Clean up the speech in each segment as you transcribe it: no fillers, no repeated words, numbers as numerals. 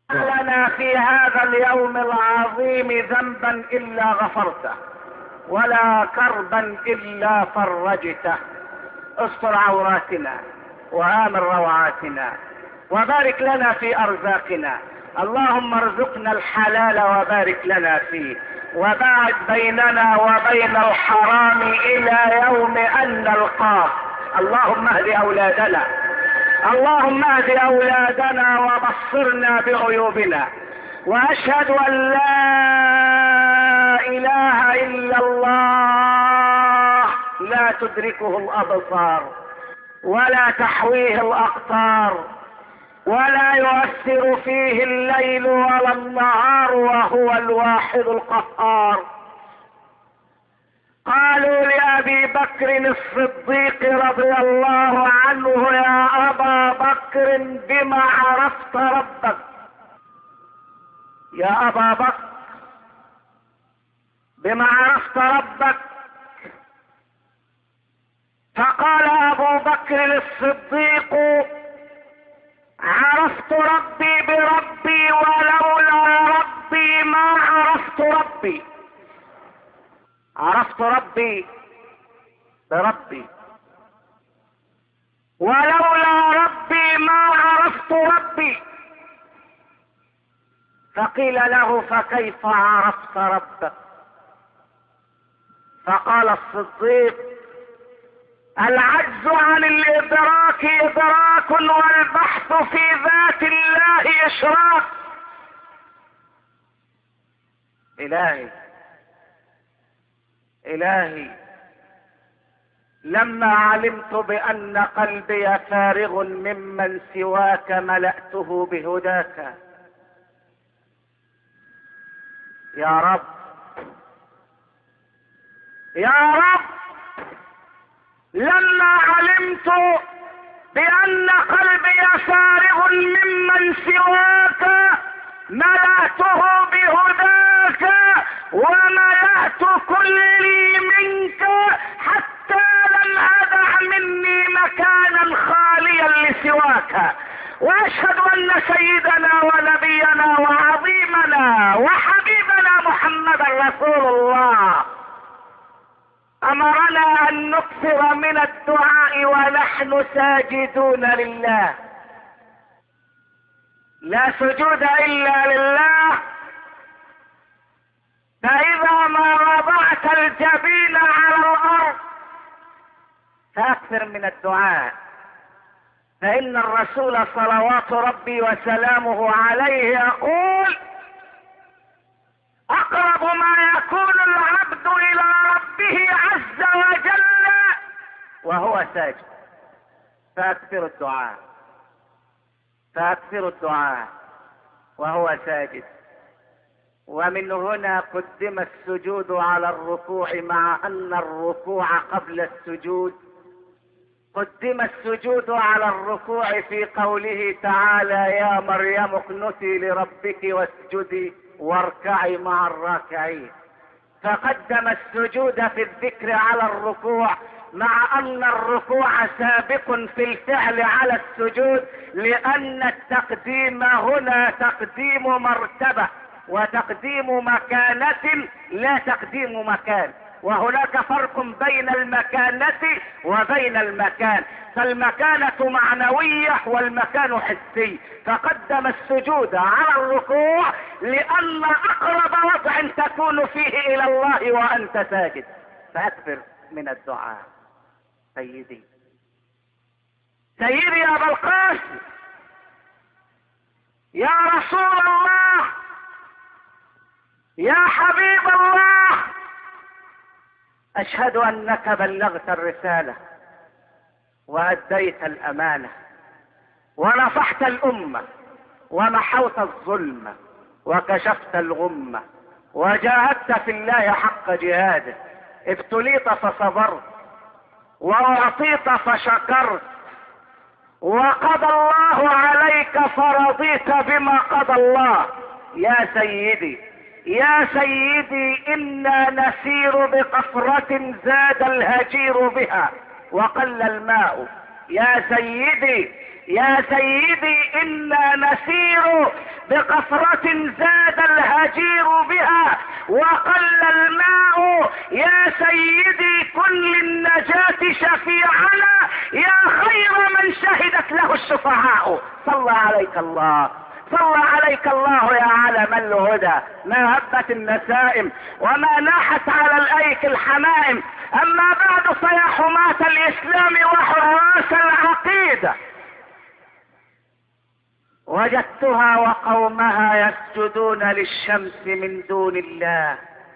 لنا في هذا اليوم العظيم ذنبا الا غفرته ولا كربا الا فرجته. استر عوراتنا وآمن روعاتنا وبارك لنا في ارزاقنا. اللهم ارزقنا الحلال وبارك لنا فيه وباعد بيننا وبين الحرام الى يوم ان نلقاك. اللهم اهد اولادنا، اللهم اهد اولادنا وبصرنا بعيوبنا. واشهد ان لا اله الا الله لا تدركه الابصار ولا تحويه الاقطار ولا يؤثر فيه الليل ولا النهار وهو الواحد القهار. قالوا لأبي بكر الصديق رضي الله عنه: يا أبا بكر بما عرفت ربك؟ يا أبا بكر بما عرفت ربك؟ فقال أبو بكر الصديق: عرفت ربي بربي ولولا ربي ما عرفت ربي. عرفت ربي بربي ولولا ربي ما عرفت ربي. فقيل له: فكيف عرفت ربك؟ فقال الصديق: العجز عن الادراك ادراك والبحث في ذات الله اشراك. الهي لما علمت بان قلبي فارغ ممن سواك ملأته بهداك. يا رب يا رب، لما علمت بان قلبي فارغ ممن سواك ملأته بهداك وملأت كلي منك حتى لم أدع مني مكانا خاليا لسواك. واشهد ان سيدنا ونبينا وعظيمنا وحبيبنا محمدا رسول الله امرنا ان نكثر من الدعاء ونحن ساجدون لله. لا سجود الا لله. فاذا ما وضعت الجبين على الارض فاكثر من الدعاء، فان الرسول صلوات ربي وسلامه عليه يقول: اقرب ما يكون العبد الى ربه عز وجل وهو ساجد. فاكثر الدعاء، فاكثر الدعاء وهو ساجد. ومن هنا قدم السجود على الركوع، مع ان الركوع قبل السجود. قدم السجود على الركوع في قوله تعالى: يا مريم اقنتي لربك واسجدي واركعي مع الراكعين. فقدم السجود في الذكر على الركوع، مع ان الركوع سابق في الفعل على السجود، لان التقديم هنا تقديم مرتبة وتقديم مكانة لا تقديم مكان. وهناك فرق بين المكانة وبين المكان، فالمكانة معنوية والمكان حسي. فقدم السجود على الركوع لأن أقرب وضع تكون فيه إلى الله وأنت ساجد. فأكثر من الدعاء. سيدي يا أبا القاسم، يا رسول الله، يا حبيب الله، أشهد أنك بلغت الرسالة وأديت الأمانة ونصحت الأمة ومحوت الظلم وكشفت الغمة وجاهدت في الله حق جهاده. ابتليت فصبرت وأعطيت فشكرت وقضى الله عليك فرضيت بما قضى الله. يا سيدي يا سيدي، إنا نسير بقفرة زاد الهجير بها وقل الماء. يا سيدي يا سيدي، إنا نسير بقفرة زاد الهجير بها وقل الماء، يا سيدي كن للنجاة شفيعنا يا خير من شهدت له الشفعاء. صلى عليك الله، صلى عليك الله يا علم الهدى. ما هبت النسائم وما ناحت على الايك الحمائم. اما بعد فيا حماة الاسلام وحراس العقيدة، وجدتها وقومها يسجدون للشمس من دون الله،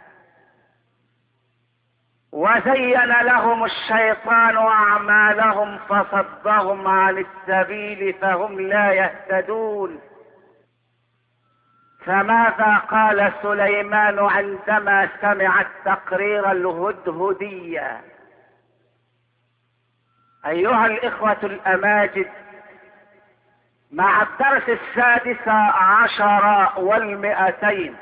وزين لهم الشيطان اعمالهم فصدهم عن السبيل فهم لا يهتدون. فماذا قال سليمان عندما سمع التقرير الهدهدي؟ ايها الاخوة الاماجد، مع الدرس 16 و200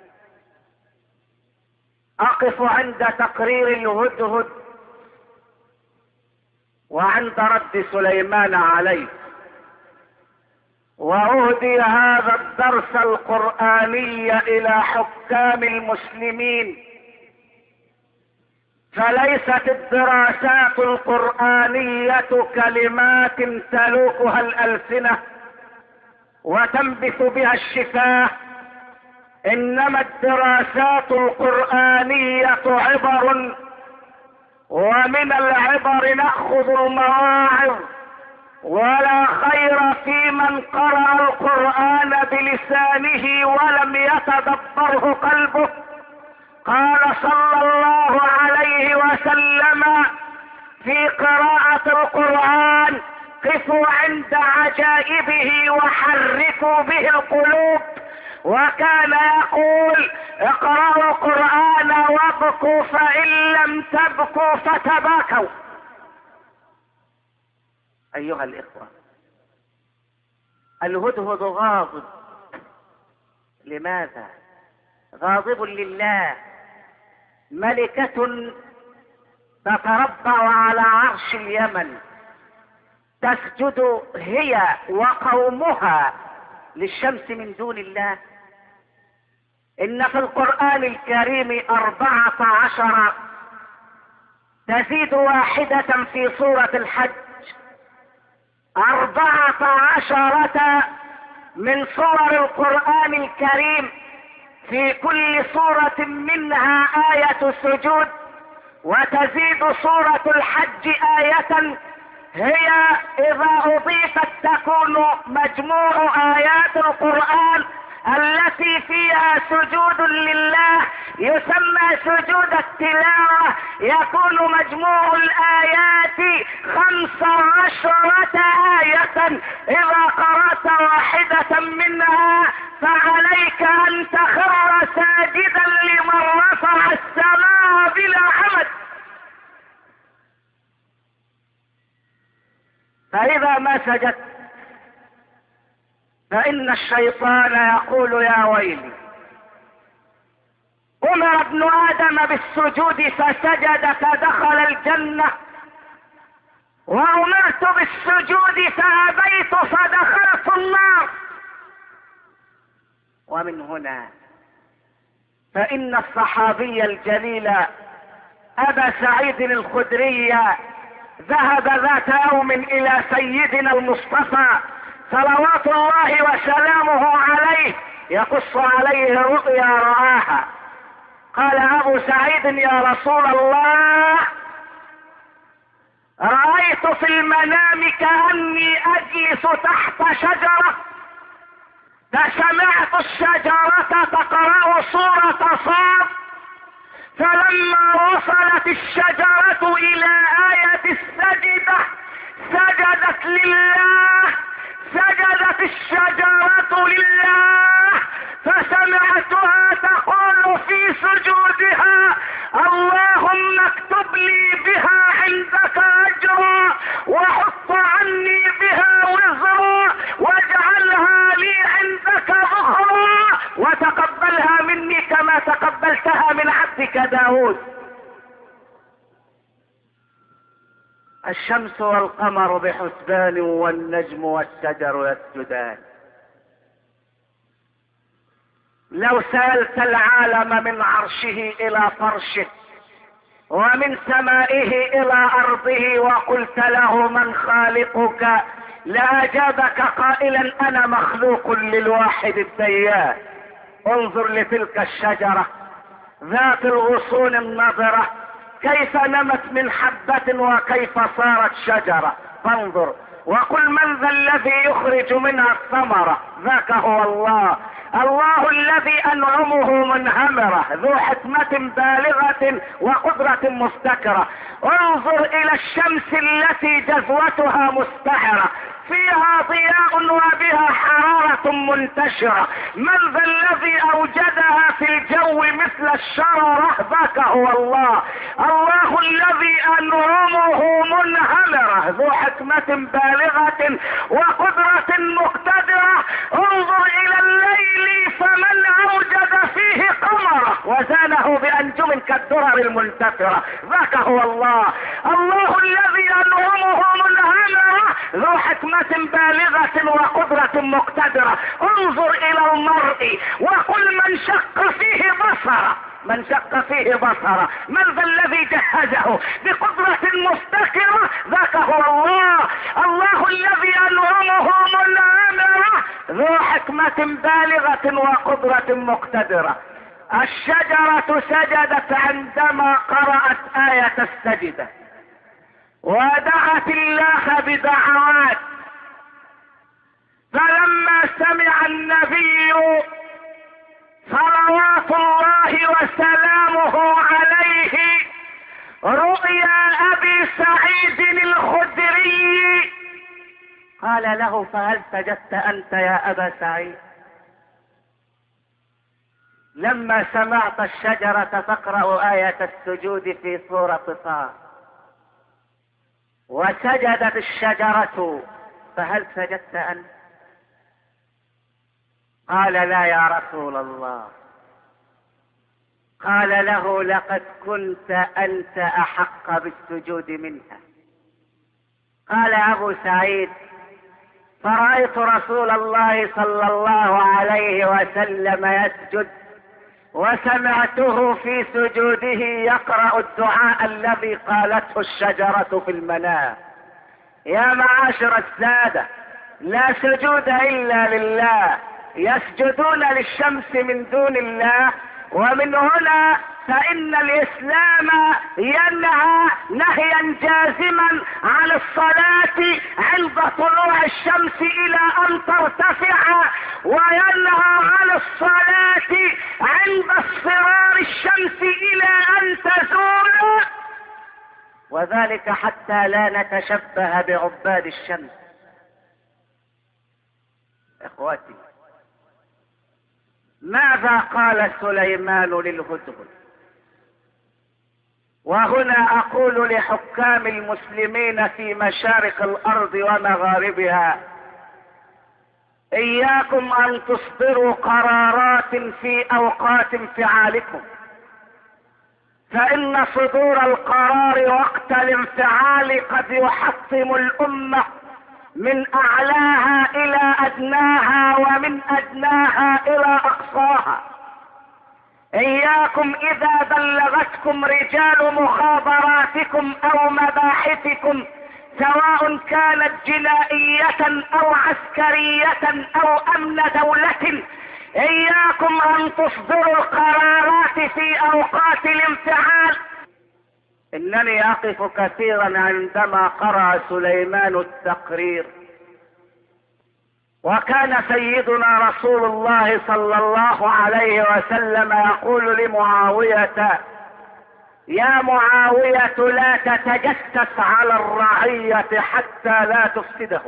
اقف عند تقرير الهدهد وعند رد سليمان عليه، واهدي هذا الدرس القرآني الى حكام المسلمين. فليست الدراسات القرآنية كلمات تلوكها الألسنة وتنبث بها الشفاه، انما الدراسات القرآنية عبر، ومن العبر نأخذ المواعظ. ولا خير في من قرأ القرآن بلسانه ولم يتدبره قلبه. قال صلى الله عليه وسلم في قراءة القرآن: قفوا عند عجائبه وحركوا به القلوب. وكان يقول: اقرأوا القرآن وابكوا فإن لم تبكوا فتباكوا. ايها الاخوة، الهدهد غاضب. لماذا غاضب؟ لله. ملكة تتربع على عرش اليمن، تسجد هي وقومها للشمس من دون الله. ان في القرآن الكريم 14 تزيد واحدة في سورة الحج. 14 من صور القرآن الكريم، في كل سورة منها آية سجود. وتزيد سورة الحج آية، هي إذا أضيفت تكون مجموع آيات القرآن التي فيها سجود لله يسمى سجود التلاوة. يكون مجموع الآيات 15 آية. إذا قرأت واحدة منها فعليك أن تخر ساجدا لمن رفع السماء بلا عمد. فإذا ما سجدت فإن الشيطان يقول: يا ويلي، أمر ابن آدم بالسجود فسجد فدخل الجنة، وأمرت بالسجود فأبيت فدخلت النار. ومن هنا فإن الصحابي الجليل أبا سعيد الخدري ذهب ذات يوم إلى سيدنا المصطفى صلوات الله وسلامه عليه يقص عليه رؤيا رآها. قال أبو سعيد: يا رسول الله، رأيت في المنام كأني أجلس تحت شجرة، فسمعت الشجرة تقرأ سورة صاد، فلما وصلت الشجرة إلى آية السجدة سجدت لله، سجدت الشجرة لله، فسمعتها تقول في سجودها: اللهم اكتب لي بها عندك أجرا، وحط عني بها وزرا، واجعلها لي عندك ذخرا، وتقبلها مني كما تقبلتها من عبدك داود. الشمس والقمر بحسبان والنجم والشجر يسجدان. لو سألت العالم من عرشه الى فرشه ومن سمائه الى ارضه وقلت له من خالقك لاجابك قائلا انا مخلوق للواحد الديان. انظر لتلك الشجرة ذات الغصون النضرة كيف نمت من حبة وكيف صارت شجرة. فانظر وقل من ذا الذي يخرج منها الثمرة؟ ذاك هو الله، الله الذي انعمه منهمرة ذو حكمة بالغة وقدرة مفتكرة. انظر الى الشمس التي جذوتها مستعرة فيها ضياء وبها حرارة منتشرة. من ذا الذي اوجدها في الجو مثل الشررة؟ ذاك هو الله، الله الذي انعمه منهمرة ذو حكمة بالغة وقدرة مقتدرة. انظر الى الليل فمن اوجد فيه قمرة وزانه بانجم كالدرر المنتثرة. ذاك هو الله، الله الذي انعمه منهمرة ذو حكمة بالغة وقدرة مقتدرة. انظر الى المرء وقل من شق فيه بصره، من شق فيه بصره من ذا الذي جهزه بقدرة مفتكرة؟ ذاك هو الله، الله الذي انعمه منهمرة ذو حكمة بالغة وقدرة مقتدرة. الشجرة سجدت عندما قرأت آية السجدة ودعت الله بدعوات، فلما سمع النبي صلوات الله وسلامه عليه رؤيا ابي سعيد الخدري قال له فهل سجدت انت يا ابا سعيد؟ لما سمعت الشجرة تقرأ آية السجود في سورة طه وسجدت الشجرة فهل سجدت انت؟ قال لا يا رسول الله. قال له لقد كنت انت احق بالسجود منها. قال ابو سعيد فرأيت رسول الله صلى الله عليه وسلم يسجد وسمعته في سجوده يقرأ الدعاء الذي قالته الشجرة في المنام. يا معاشر السادة، لا سجود الا لله، يسجدون للشمس من دون الله. ومن هنا فإن الإسلام ينهى نهيا جازما عن الصلاة عند طلوع الشمس إلى أن ترتفع، وينهى عن الصلاة عند اصفرار الشمس إلى أن تزول، وذلك حتى لا نتشبه بعباد الشمس. إخوتي، ماذا قال سليمان للهدهد؟ وهنا اقول لحكام المسلمين في مشارق الارض ومغاربها اياكم ان تصدروا قرارات في اوقات انفعالكم، فان صدور القرار وقت الانفعال قد يحطم الامة من اعلاها الى ادناها ومن ادناها الى اقصاها. اياكم اذا بلغتكم رجال مخابراتكم او مباحثكم سواء كانت جنائية او عسكرية او امن دولة، اياكم ان تصدروا القرارات في اوقات الانفعال. انني اقف كثيرا عندما قرأ سليمان التقرير، وكان سيدنا رسول الله صلى الله عليه وسلم يقول لمعاوية: يا معاوية لا تتجسس على الرعية حتى لا تفسده.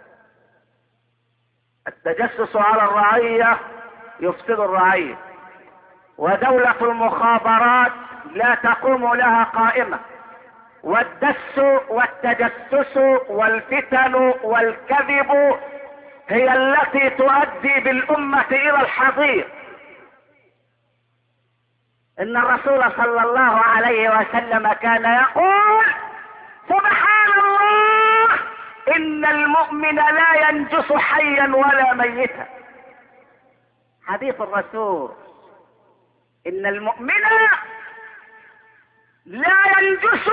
التجسس على الرعية يفسد الرعية، ودولة المخابرات لا تقوم لها قائمة، والدس والتجسس والفتن والكذب هي التي تؤدي بالأمة إلى الحضيض. إن الرسول صلى الله عليه وسلم كان يقول: سبحان الله، إن المؤمن لا ينجس حيا ولا ميتا. حديث الرسول إن المؤمن لا ينجس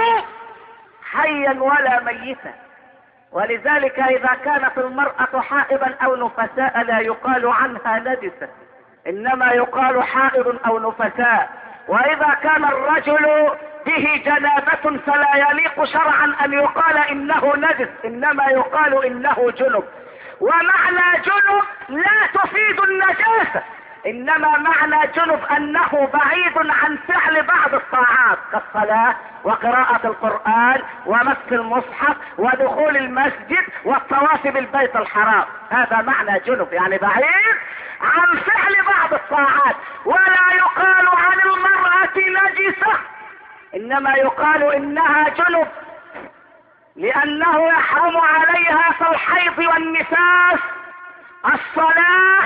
حيا ولا ميتا، ولذلك إذا كانت المرأة حائضا أو نفساء لا يقال عنها نجسة، إنما يقال حائض أو نفساء. وإذا كان الرجل به جنابة فلا يليق شرعا أن يقال إنه نجس، إنما يقال إنه جنب. ومعنى جنب لا تفيد النجاسة، إنما معنى جنب أنه بعيد عن فعل بعض الطاعات كالصلاة وقراءة القرآن ومس المصحف ودخول المسجد والطواف بالبيت الحرام. هذا معنى جنب، يعني بعيد عن فعل بعض الطاعات. ولا يقال عن المرأة نجسة، إنما يقال إنها جنب، لأنه يحرم عليها في الحيض والنفاس الصلاة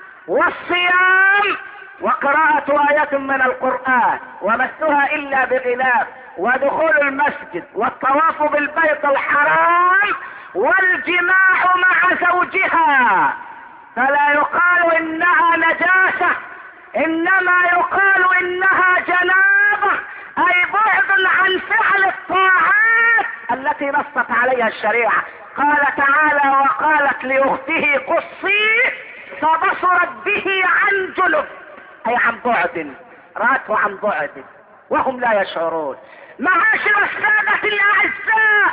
والصيام وقراءة آيات من القرآن ومسها إلا بغلاف ودخول المسجد والطواف بالبيت الحرام والجماع مع زوجها. فلا يقال إنها نجاسة، إنما يقال إنها جنابة، أي بعد عن فعل الطاعات التي نصت عليها الشريعة. قال تعالى: وقالت لأخته قصي فبصرت به عن جنب، أي عن بعد، رأته عن بعد وهم لا يشعرون. معاشر السادة الأعزاء،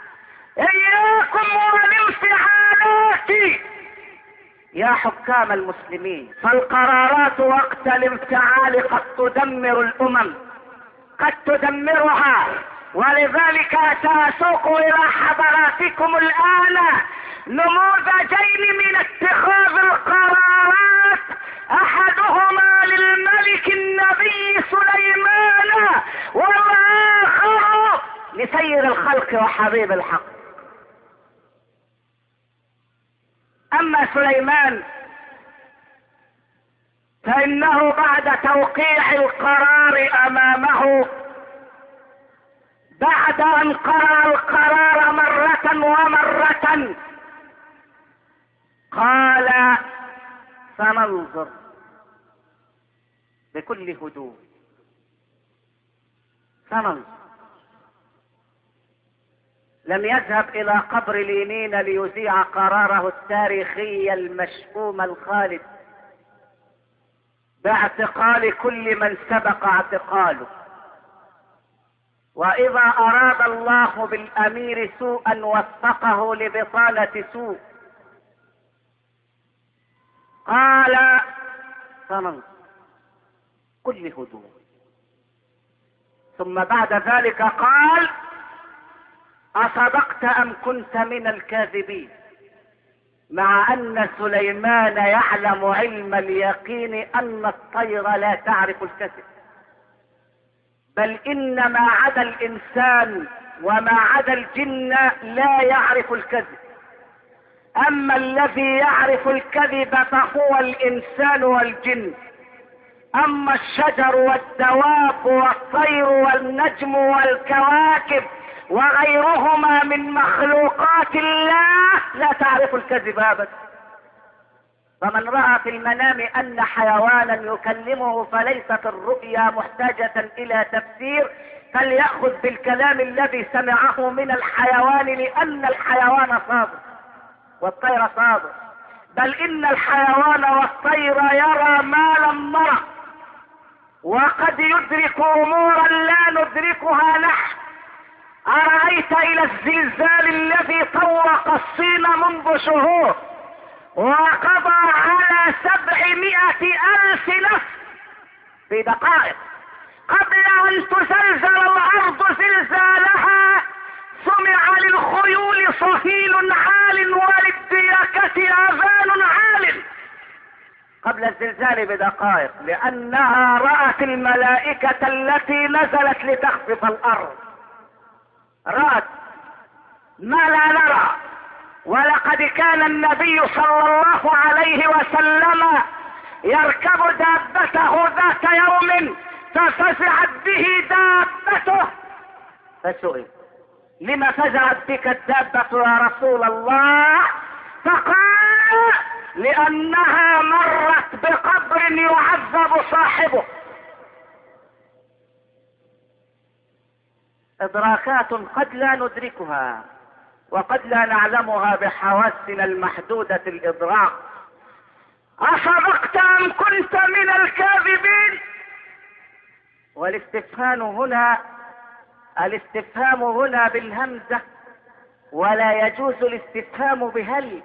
إياكم والانفعالات يا حكام المسلمين، فالقرارات وقت الانفعال قد تدمر الأمم، قد تدمرها. ولذلك سأسوق إلى حضراتكم الآن نموذجين من اتخاذ القرارات، أحدهما للملك النبي سليمان والآخر لسير الخلق وحبيب الحق. أما سليمان فإنه بعد توقيع القرار أمامه، بعد أن قرأ القرار مرة ومرة، قال: فننظر بكل هدوء، فننظر. لم يذهب إلى قبر لينين ليذيع قراره التاريخي المشؤوم الخالد باعتقال كل من سبق اعتقاله. وإذا أراد الله بالأمير سوءا وفقه لبطانة سوء. قال: فننظر كل هدوء. ثم بعد ذلك قال: أصدقت أم كنت من الكاذبين؟ مع أن سليمان يعلم علم اليقين أن الطير لا تعرف الكذب، بل إن ما عدا الإنسان وما عدا الجن لا يعرف الكذب. أما الذي يعرف الكذب فهو الإنسان والجن. أما الشجر والدواب والطير والنجم والكواكب وغيرهما من مخلوقات الله لا تعرف الكذب أبدا. فمن رأى في المنام أن حيوانا يكلمه فليست الرؤيا محتاجة إلى تفسير، فليأخذ بالكلام الذي سمعه من الحيوان، لأن الحيوان صادق والطير صادق، بل إن الحيوان والطير يرى ما لم نرى، وقد يدرك أمورا لا ندركها نحن. أرأيت إلى الزلزال الذي طوق الصين منذ شهور وقضى على 700,000 نفس في دقائق، قبل أن تزلزل الأرض زلزالها سمع للخيول صهيل عال وللديكة آذان عال قبل الزلزال بدقائق، لأنها رأت الملائكة التي نزلت لتخفف الأرض، رأت ما لا نرى. ولقد كان النبي صلى الله عليه وسلم يركب دابته ذات يوم ففزعت به دابته، فسئل: لما فزعت بك الدابة يا رسول الله؟ فقال: لأنها مرت بقبر يغضب صاحبه. إدراكات قد لا ندركها وقد لا نعلمها بحواسنا المحدودة الإدراك. أصدقت أم كنت من الكاذبين؟ والاستفهام هنا بالهمزة، ولا يجوز الاستفهام بهل،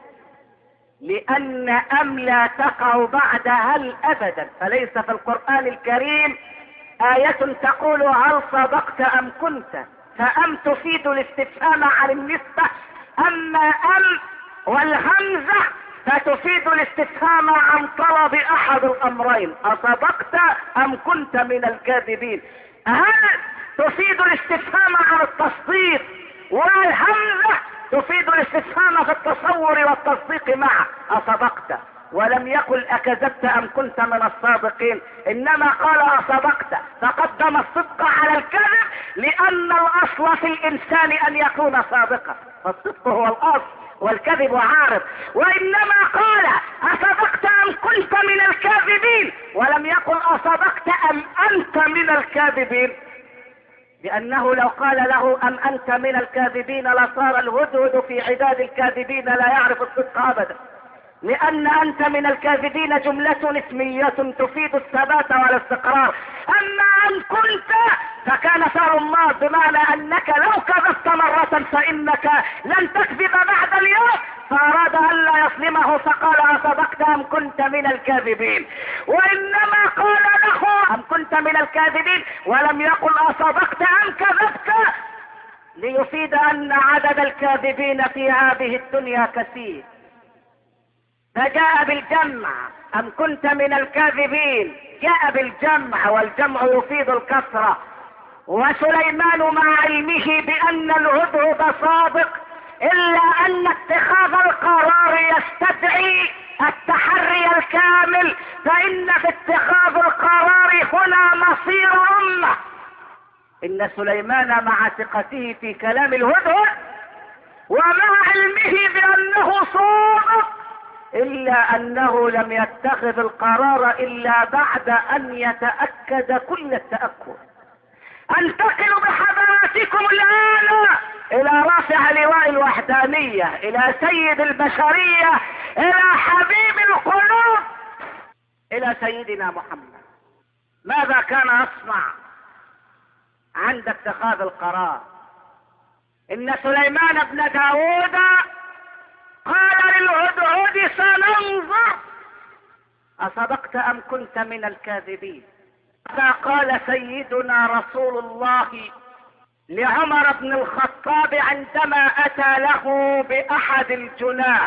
لأن أم لا تقع بعد هل أبدا. فليس في القرآن الكريم آية تقول هل صدقت أم كنت، فأم تفيد الاستفهام عن النسبة، أما أم والهمزة فتفيد الاستفهام عن طلب أحد الأمرين، أصدقت أم كنت من الكاذبين. هل تفيد الاستفهام عن التصديق، والهمزة تفيد الاستفهام في التصور والتصديق معه، أصدقت. ولم يقل أكذبت أم كنت من الصادقين، إنما قال أصدقت، فقدم الصدق على الكذب، لأن الأصل في الإنسان أن يكون صادقا، فالصدق هو الأصل والكذب عارض. وإنما قال أصدقت أم كنت من الكاذبين، ولم يقل أصدقت أم أنت من الكاذبين، لأنه لو قال له أم أنت من الكاذبين لصار الهدهد في عداد الكاذبين لا يعرف الصدق أبدا، لأن أنت من الكاذبين جملة اسمية تفيد الثبات والاستقرار. أما أن كنت فكان فعل الله، بمعنى أنك لو كذبت مرة فإنك لن تكذب بعد اليوم، فأراد أن لا يظلمه فقال أصدقت أم كنت من الكاذبين. وإنما قال له أم كنت من الكاذبين ولم يقل أصدقت أم كذبت، ليفيد أن عدد الكاذبين في هذه الدنيا كثير. فجاء بالجمع أم كنت من الكاذبين، جاء بالجمع، والجمع يفيد الكثرة. وسليمان مع علمه بأن الهدهد صادق، إلا أن اتخاذ القرار يستدعي التحري الكامل، فإن في اتخاذ القرار هنا مصير أمة. إن سليمان مع ثقته في كلام الهدهد ومع علمه بأنه صادق، إلا أنه لم يتخذ القرار إلا بعد أن يتأكد كل التأكد. انتقل بحضراتكم الآن إلى رافع لواء الوحدانية، إلى سيد البشرية، إلى حبيب القلوب، إلى سيدنا محمد. ماذا كان يصنع عند اتخاذ القرار؟ إن سليمان بن داود قال للهدهد سننظر أصدقت أم كنت من الكاذبين. قال سيدنا رسول الله لعمر بن الخطاب عندما أتى له بأحد الجناه: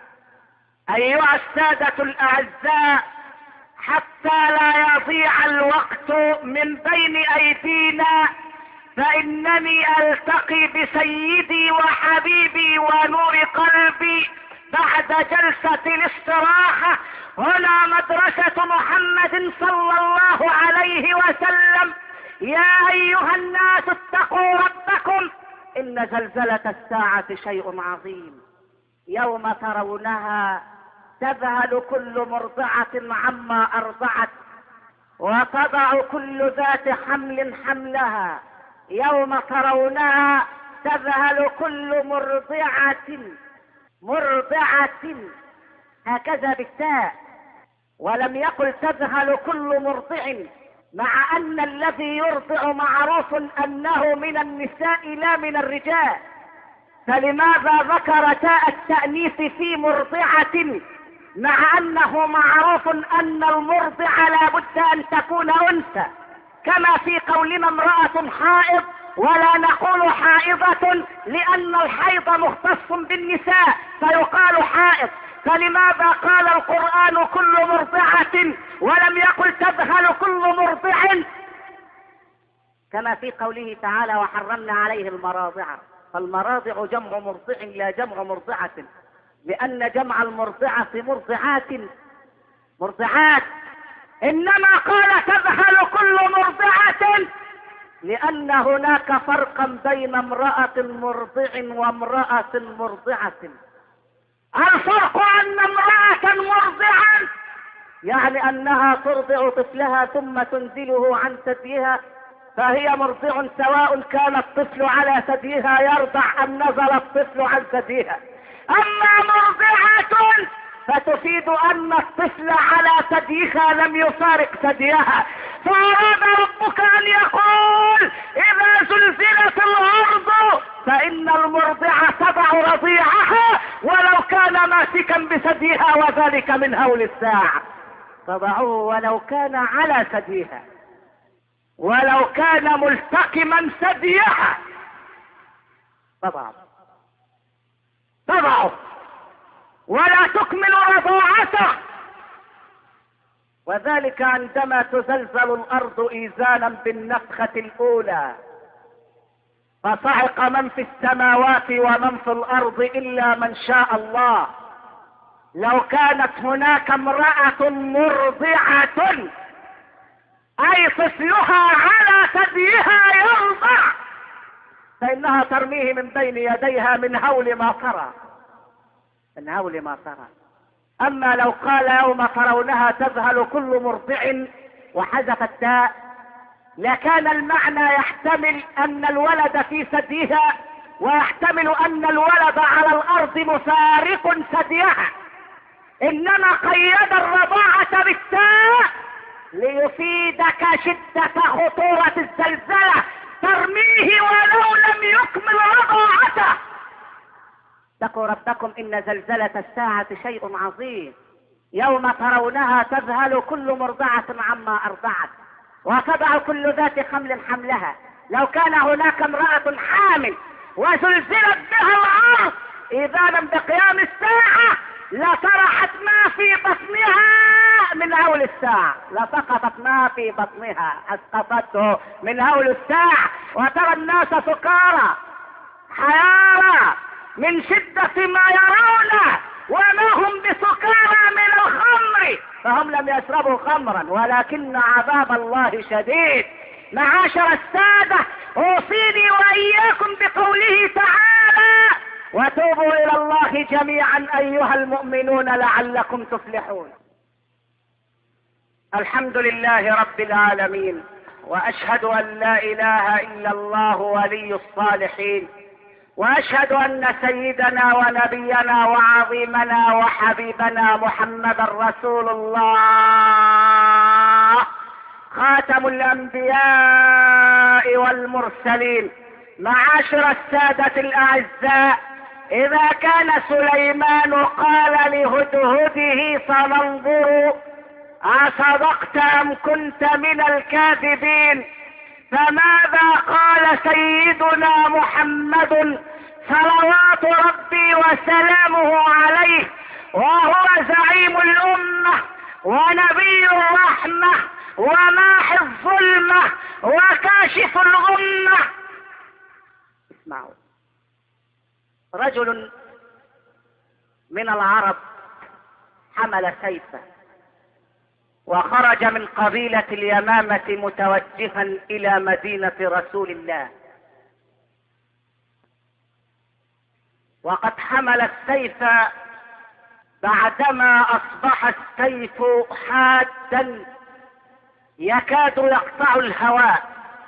أيها السادة الأعزاء، حتى لا يضيع الوقت من بين أيدينا، فإنني ألتقي بسيدي وحبيبي ونور قلبي بعد جلسة الاستراحة هنا مدرسة محمد صلى الله عليه وسلم. يا أيها الناس اتقوا ربكم، إن زلزلة الساعة شيء عظيم، يوم ترونها تذهل كل مرضعة عما أرضعت وتضع كل ذات حمل حملها، يوم ترونها تذهل كل مرضعة هكذا بالتاء، ولم يقل تذهل كل مرضع، مع أن الذي يرضع معروف أنه من النساء لا من الرجال، فلماذا ذكر تاء التأنيث في مرضعة مع أنه معروف أن المرضع لا بد أن تكون أنثى، كما في قولنا امرأة حائض ولا نقول حائضة لأن الحيض مختص بالنساء فيقال حائض. فلماذا قال القرآن كل مرضعة ولم يقل تذهل كل مرضع، كما في قوله تعالى وحرمنا عليه المراضع؟ فالمراضع جمع مرضع لا جمع مرضعة، لأن جمع المرضعة مرضعات، إنما قال تذهل كل مرضعة لأن هناك فرقا بين امرأة مرضع وامرأة مرضعة. الفرق أن امرأة مرضعا يعني أنها ترضع طفلها ثم تنزله عن ثديها، فهي مرضع سواء كان الطفل على ثديها يرضع أم نزل الطفل عن ثديها. أما مرضعة فتفيد أن الطفل على ثديها لم يفارق ثديها. فأراد ربك أن يقول إذا زلزلت الأرض فإن المرضعة تضع رضيعها ولو كان ماسكا بثديها، وذلك من هول الساعة. تضعه ولو كان على ثديها، ولو كان ملتقما ثديها تضعه ولا تكمل رضاعته. وذلك عندما تزلزل الأرض إيذانا بالنفخة الأولى، فصعق من في السماوات ومن في الأرض إلا من شاء الله. لو كانت هناك امرأة مرضعة أي طفلها على ثديها يرضع، فإنها ترميه من بين يديها من هول ما ترى. أما لو قال يوم ترونها تذهل كل مرضع وحذف التاء، لكان المعنى يحتمل أن الولد في ثديها، ويحتمل أن الولد على الأرض مفارق ثديها. إنما قيد الرضاعة بالتاء ليفيدك شدة خطورة الزلزلة، ترميه ولو لم يكمل رضاعته. اتقوا ربكم إن زلزلة الساعة شيء عظيم، يوم ترونها تذهل كل مرضعة عما أرضعت وتضع كل ذات حمل حملها. لو كان هناك امرأة حامل وزلزلت بها الأرض إذانا بقيام الساعة لطرحت ما في بطنها من هول الساعة، لسقطت ما في بطنها اسقطته من هول الساعة. وترى الناس سكارى حيارى من شدة ما يرون وما هم بسكارى من الخمر، فهم لم يشربوا خمرا ولكن عذاب الله شديد. معاشر السادة، أوصيني وإياكم بقوله تعالى: وتوبوا إلى الله جميعا أيها المؤمنون لعلكم تفلحون. الحمد لله رب العالمين، وأشهد أن لا إله إلا الله ولي الصالحين، وأشهد أن سيدنا ونبينا وعظيمنا وحبيبنا محمد رسول الله خاتم الأنبياء والمرسلين. معاشر السادة الأعزاء، إذا كان سليمان قال لهدهده سننظر أصدقت أم كنت من الكاذبين، فماذا قال سيدنا محمد صلوات ربي وسلامه عليه وهو زعيم الأمة ونبي الرحمة وماحي الظلمة وكاشف الغمة؟ اسمعوا. رجل من العرب حمل سيفه وخرج من قبيلة اليمامة متوجها إلى مدينة رسول الله، وقد حمل السيف بعدما أصبح السيف حادا يكاد يقطع الهواء،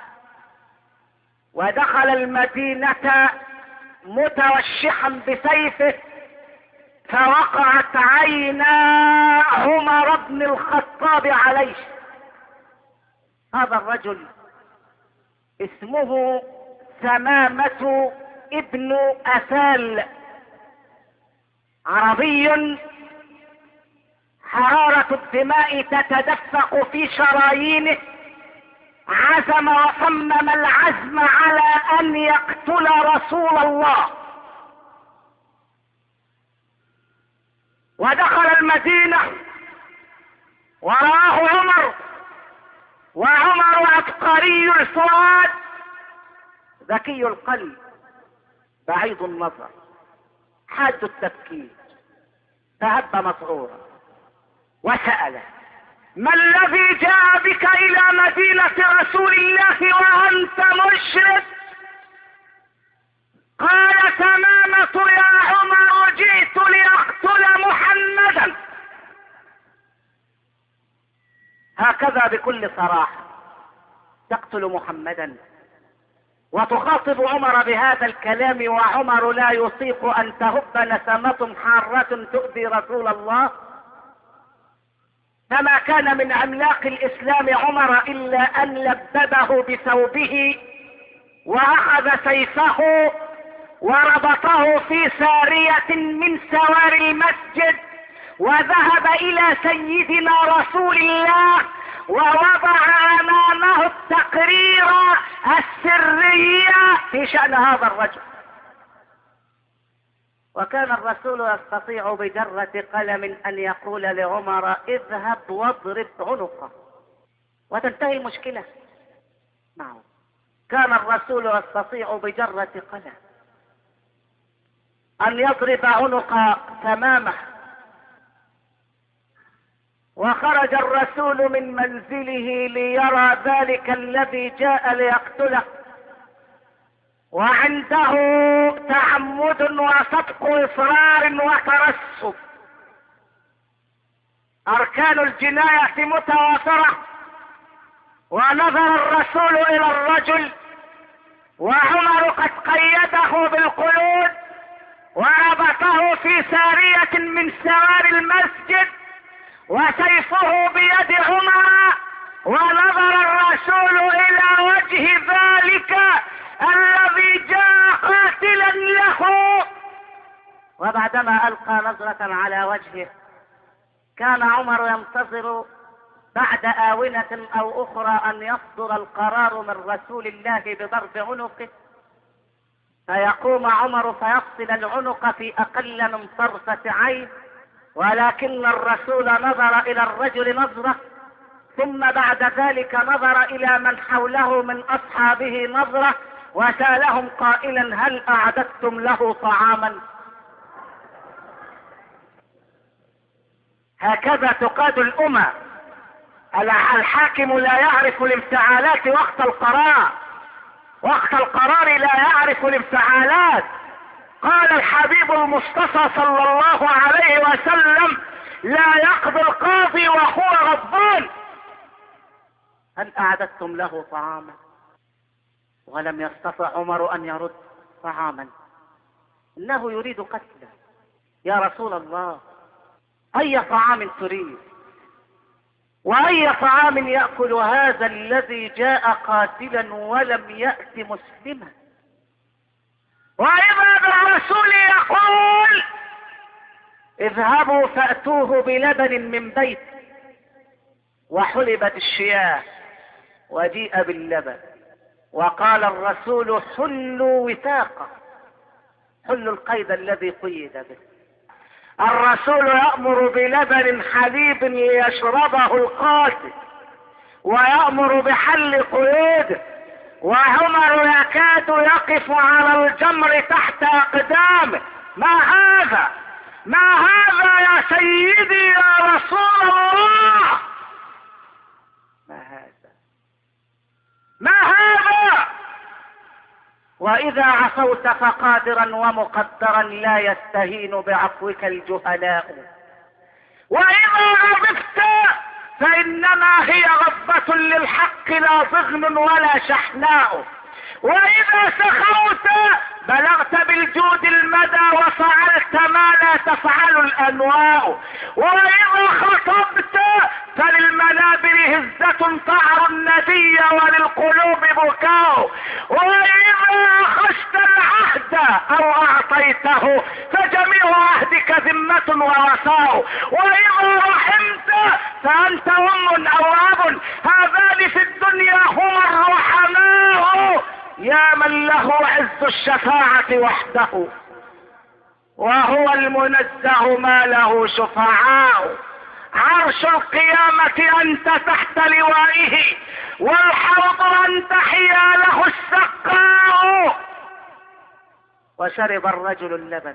ودخل المدينة متوشحا بسيفه، فوقعت عينا عمر بن الخطاب عليه. هذا الرجل اسمه ثمامة ابن أثال، عربي حرارة الدماء تتدفق في شرايينه، عزم وصمم العزم على أن يقتل رسول الله، ودخل المدينة وراه عمر، وعمر عبقري الفؤاد ذكي القلب بعيد النظر حاد التفكير، فهب مسعورا وسأله: ما الذي جاء بك إلى مدينة رسول الله وأنت مشرك؟ قال ثمامة: يا عمر، جئت لأقتل محمدا. هكذا بكل صراحة تقتل محمدا وتخاطب عمر بهذا الكلام، وعمر لا يطيق ان تهب نسمة حارة تؤذي رسول الله. فما كان من عملاق الاسلام عمر الا ان لببه بثوبه واخذ سيفه وربطه في سارية من سوار المسجد، وذهب الى سيدنا رسول الله ووضع امامه التقرير السري في شأن هذا الرجل. وكان الرسول يستطيع بجرة قلم ان يقول لعمر اذهب واضرب عنقه وتنتهي المشكلة معه. كان الرسول يستطيع بجرة قلم ان يضرب عنق تمامه. وخرج الرسول من منزله ليرى ذلك الذي جاء ليقتله، وعنده تعمد وصدق اصرار وترسب. اركان الجناية متوافرة. ونظر الرسول الى الرجل وعمر قد قيده بالقيود وربطه في سارية من سوار المسجد وسيفه بيد عمر، ونظر الرسول الى وجه ذلك الذي جاء قاتلا له، وبعدما القى نظرة على وجهه كان عمر ينتظر بعد آونة او اخرى ان يصدر القرار من رسول الله بضرب عنقه، فيقوم عمر فيفصل العنق في اقل من طرفة عين. ولكن الرسول نظر الى الرجل نظرة، ثم بعد ذلك نظر الى من حوله من اصحابه نظرة، وسألهم قائلا هل اعددتم له طعاما؟ هكذا تقاد الامم. الحاكم لا يعرف الانفعالات وقت القرار، وقت القرار لا يعرف الانفعالات. قال الحبيب المصطفى صلى الله عليه وسلم لا يقضي القاضي وهو غضبان. هل اعددتم له طعاما؟ ولم يستطع عمر ان يرد طعاما، انه يريد قتله. يا رسول الله اي طعام تريد؟ واي طعام يأكل هذا الذي جاء قاتلا ولم يأت مسلما؟ وإذا بالرسول يقول اذهبوا فأتوه بلبن من بيت، وحلبت الشياه وجيء باللبن، وقال الرسول حلوا وثاقه، حلوا القيد الذي قيد به. الرسول يأمر بلبن حليب ليشربه القاتل، ويأمر بحل قيوده، وعمر يكاد يقف على الجمر تحت اقدامه. ما هذا؟ ما هذا يا سيدي يا رسول الله؟ ما هذا؟ ما هذا؟ واذا عفوت فقادرا ومقدرا لا يستهين بعفوك الجهلاء، واذا غضبت فانما هي غضبة للحق لا ضغن ولا شحناء، واذا سخوت بلغت بالجود المدى وفعلت ما لا تفعل الانواء، واذا خطبت فللمنابر هزة طعر الندي وللقلوب بكاء، واذا اخذت العهد او اعطيته فجميع عهدك ذمة ووفاء، واذا رحمت فانت ام او اب، هذان في الدنيا هما الرحماء، يا من له عز الشفاعة وحده، وهو المنزه ما له شفعاء. عرش القيامة انت تحت لوائه، والحوض انت حياله السقاء. وشرب الرجل اللبن،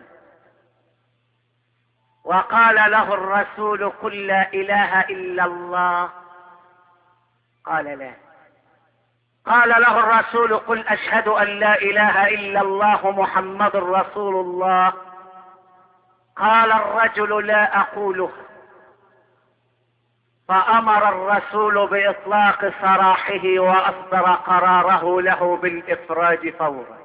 وقال له الرسول قل لا اله الا الله. قال لا. قال له الرسول قل اشهد ان لا اله الا الله محمد رسول الله. قال الرجل لا اقوله. فأمر الرسول بإطلاق سراحه وأصدر قراره له بالإفراج فورا.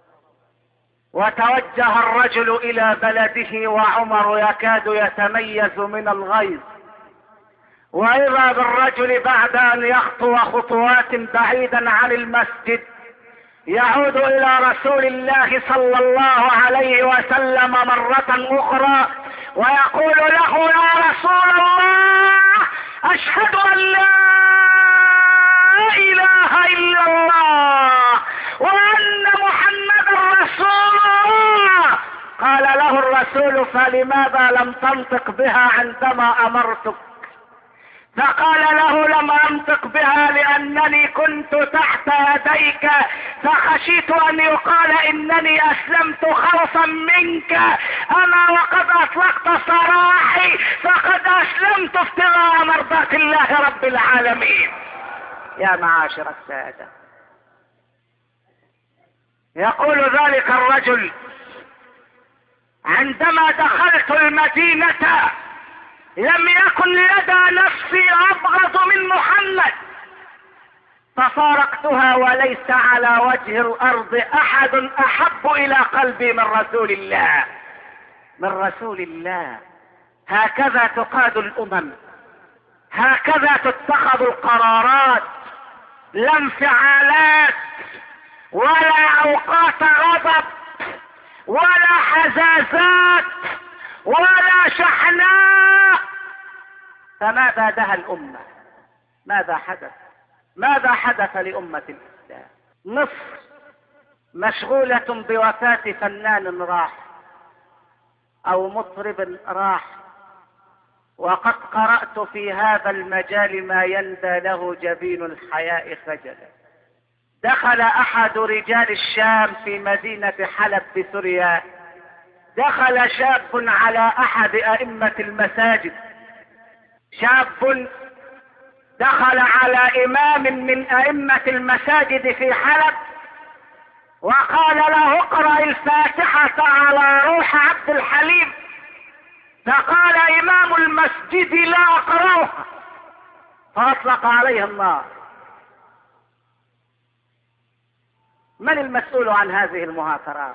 وتوجه الرجل إلى بلده وعمر يكاد يتميز من الغيظ، وإذا بالرجل بعد أن يخطو خطوات بعيدا عن المسجد يعود إلى رسول الله صلى الله عليه وسلم مرة أخرى ويقول له: يا رسول الله، أشهد أن لا إله إلا الله وأن محمدا رسول الله. قال له الرسول: فلماذا لم تنطق بها عندما أمرتك؟ فقال له: لم أنطق بها لأنني كنت تحت يديك فخشيت أن يقال إنني أسلمت خوفا منك، أما وقد أطلقت سراحي فقد أسلمت ابتغاء مرضات الله رب العالمين. يا معاشر السادة، يقول ذلك الرجل: عندما دخلت المدينة لم يكن لدى نفسي أبغض من محمد، ففارقتها وليس على وجه الأرض أحد أحب إلى قلبي من رسول الله. من رسول الله. هكذا تقاد الأمم، هكذا تتخذ القرارات، لا انفعالات ولا أوقات غضب ولا حزازات ولا شحناء. فماذا دها الأمة؟ ماذا حدث؟ ماذا حدث لأمة الإسلام؟ مصر مشغولة بوفاة فنان راح أو مطرب راح، وقد قرأت في هذا المجال ما يندى له جبين الحياء خجلا. دخل أحد رجال الشام في مدينة حلب بسوريا، دخل شاب على أحد أئمة المساجد، شاب دخل على إمام من أئمة المساجد في حلب وقال له: اقرأ الفاتحة على روح عبد الحليم. فقال إمام المسجد: لا أقرأها، فأطلق عليه النار. من المسؤول عن هذه المهاترات؟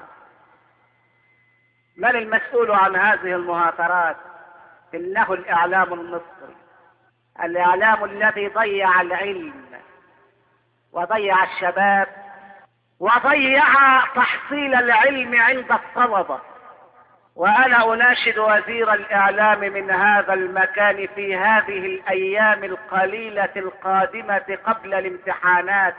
من المسؤول عن هذه المهاترات؟ إنه الإعلام المصري، الإعلام الذي ضيع العلم وضيع الشباب وضيع تحصيل العلم عند الطلبة. وأنا أناشد وزير الإعلام من هذا المكان في هذه الأيام القليلة القادمة قبل الامتحانات،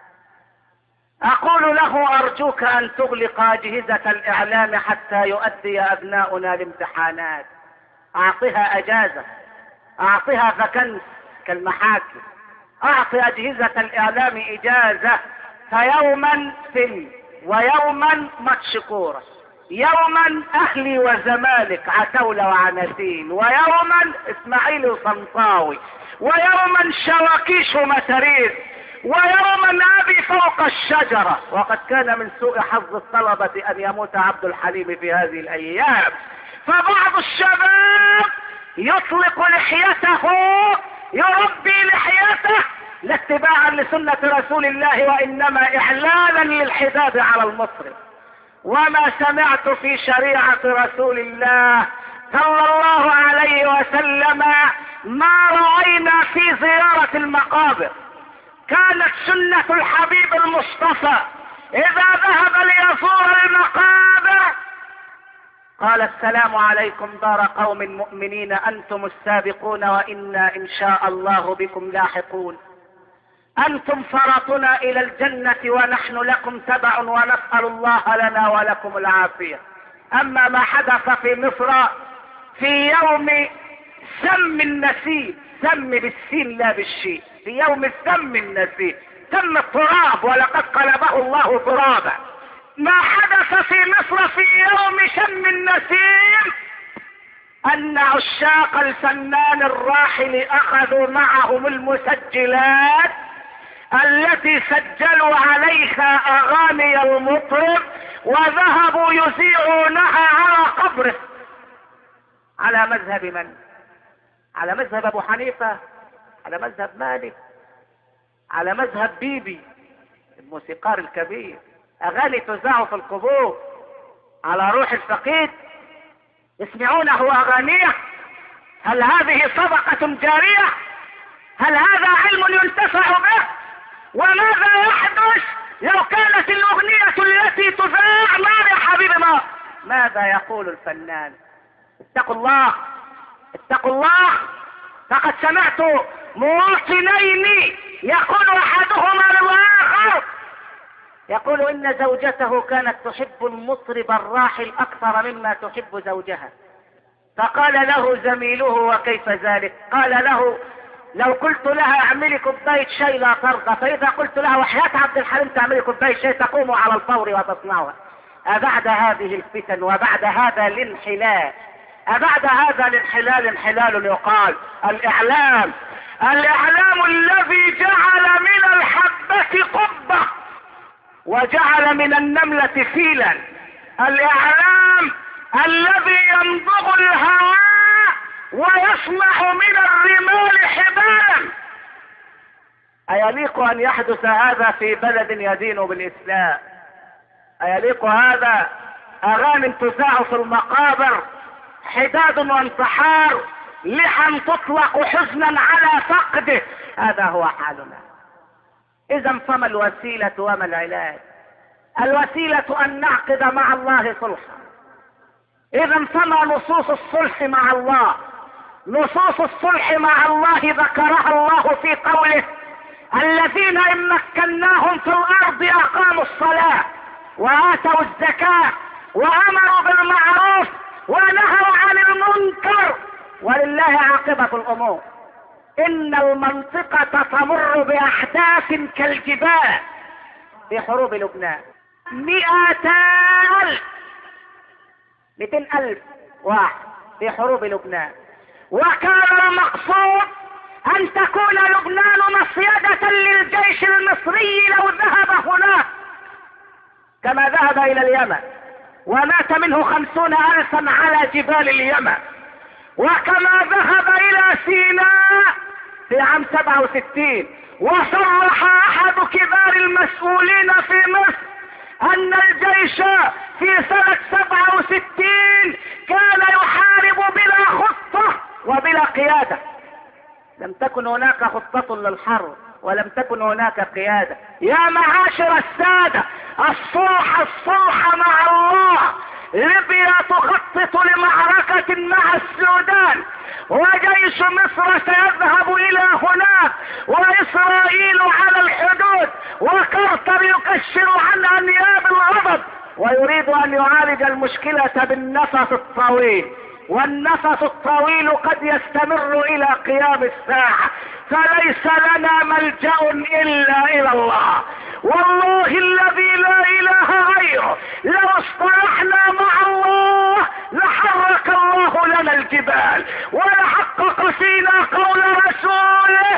أقول له: أرجوك أن تغلق أجهزة الإعلام حتى يؤدي أبناؤنا الامتحانات. أعطها أجازة، أعطها فكنس كالمحاكم، أعطي أجهزة الإعلام إجازة، فيوما فيلم ويوما ماتش كورة، يوما أهلي وزمالك عتاولة وعنتين، ويوما إسماعيل وصنطاوي، ويوما شواكيش ومتاريس، ويوما أبي فوق الشجرة. وقد كان من سوء حظ الطلبة أن يموت عبد الحليم في هذه الأيام. فبعض الشباب يطلق لحيته، يربي لحيته لا اتباعا لسنة رسول الله وإنما إعلانا للحداد على المصرف. وما سمعت في شريعة رسول الله صلى الله عليه وسلم ما رأينا في زيارة المقابر. كانت سنة الحبيب المصطفى إذا ذهب ليزور المقابر قال: السلام عليكم دار قوم مؤمنين، أنتم السابقون وإنا إن شاء الله بكم لاحقون، أنتم فرطنا إلى الجنة ونحن لكم تبع، ونسأل الله لنا ولكم العافية. أما ما حدث في مصر في يوم سم النسيم، سم بالسين لا بالشين، في يوم السم النسيم، سم التراب ولقد قلبه الله ترابا. ما حدث في مصر في يوم شم النسيم أن عشاق الفنان الراحل أخذوا معهم المسجلات التي سجلوا عليها أغاني المطرب وذهبوا يذيعونها على قبره. على مذهب من؟ على مذهب أبو حنيفة على مذهب مالك، على مذهب بيبي الموسيقار الكبير، اغاني تذاع في القبور على روح الفقيد يسمعونه اغانيه. هل هذه صدقة جارية؟ هل هذا علم ينتفع به؟ وماذا يحدث لو كانت الاغنية التي تذاع نار يا حبيبي نار؟ ماذا يقول الفنان؟ اتقوا الله، اتقوا الله. فقد سمعت مواطنين يقول احدهما للاخر، يقول ان زوجته كانت تحب المطرب الراحل اكثر مما تحب زوجها. فقال له زميله وكيف ذلك؟ قال له لو قلت لها اعملي كوبايه شاي لا ترضى، فاذا قلت لها وحياة عبد الحليم تعملي كوبايه شاي تقوم على الفور وتصنعها. أبعد هذه الفتن وبعد هذا الانحلال، أبعد هذا الانحلال انحلال يقال الإعلام، الإعلام الذي جعل من الحبة قبة وجعل من النملة فيلا، الإعلام الذي يمضغ الهواء ويصنع من الرمال حبالا. أيليق أن يحدث هذا في بلد يدين بالإسلام؟ أيليق هذا؟ أغاني تذاع في المقابر، حداد وانتحار، لحن تطلق حزنا على فقده. هذا هو حالنا. إذا فما الوسيلة وما العلاج؟ الوسيلة أن نعقد مع الله صلحا. إذا فما نصوص الصلح مع الله؟ نصوص الصلح مع الله ذكرها الله في قوله الذين إن مكناهم في الأرض أقاموا الصلاة وآتوا الزكاة وأمروا بالمعروف ونهوا عن المنكر ولله عاقبة الأمور. إن المنطقة تمر بأحداث كالجبال في حروب لبنان، 200,000 واحد في حروب لبنان، وكان المقصود أن تكون لبنان مصيدة للجيش المصري لو ذهب هناك كما ذهب إلى اليمن ومات منه 50,000 على جبال اليمن، وكما ذهب إلى سيناء في عام 67. وصرح أحد كبار المسؤولين في مصر أن الجيش في سنة 67 كان يحارب بلا خطة وبلا قيادة. لم تكن هناك خطة للحرب ولم تكن هناك قيادة. يا معاشر السادة، الصلح مع الله. ليبيا تخطط لمعركة مع السودان، وجيش مصر سيذهب الى هناك، واسرائيل على الحدود، وكارتر يكشر عن انياب الغضب ويريد ان يعالج المشكلة بالنفس الطويل، والنفس الطويل قد يستمر الى قيام الساعة. فليس لنا ملجأ الا الى الله، والله الذي لا اله غيره لو اصطلحنا مع الله لحرك الله لنا الجبال ولحقق فينا قول رسوله.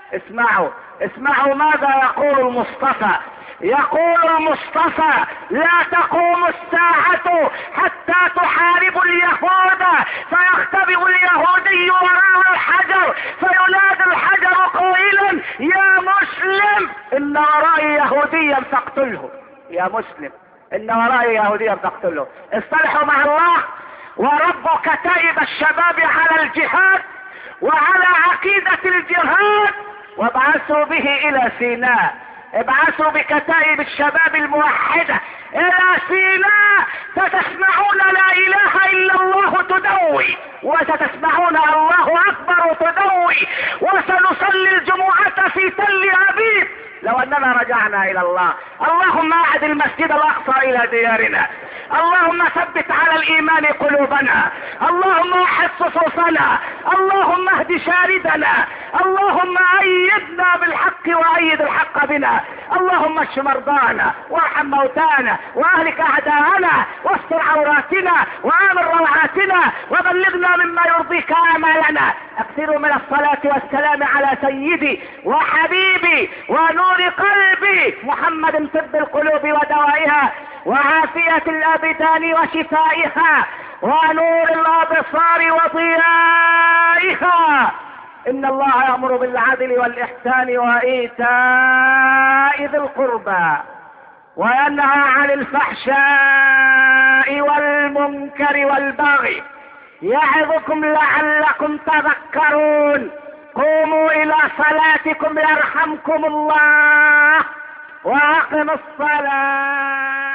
اسمعوا ماذا يقول المصطفى. يقول المصطفى لا تقوم الساعة حتى تحارب اليهود، فيختبئ اليهودي وراء الحجر فينادي الحجر قائلا يا مسلم ان ورائي يهوديا فاقتله. يا مسلم ان ورائي يهوديا فاقتله. اصطلحوا مع الله، ورب كتائب الشباب على الجهاد وعلى عقيدة الجهاد، وابعثوا به الى سيناء. ابعثوا بكتائب الشباب الموحدة الى سيناء، فتسمعون لا اله الا الله تدوي، وستسمعون الله اكبر تدوي، وسنصلي الجمعة في تل ابيب لو اننا رجعنا الى الله. اللهم اعد المسجد الاقصى الى ديارنا، اللهم ثبت على الايمان قلوبنا، اللهم احد صفوفنا، اللهم اهد شاردنا، اللهم ايدنا بالحق وايد الحق بنا، اللهم اشف مرضانا وارحم موتانا واهلك اعداءنا واستر عوراتنا وامن روعاتنا وبلغنا مما يرضيك امالنا. اكثروا من الصلاة والسلام على سيدي وحبيبي ونور قلبي محمد، طب القلوب ودوائها وعافية الابدان وشفائها ونور الابصار وضيائها. إن الله يأمر بالعدل والإحسان وإيتاء ذي القربى وينهى عن الفحشاء والمنكر والبغي يعظكم لعلكم تذكرون. قوموا إلى صلاتكم يرحمكم الله وأقم الصلاة.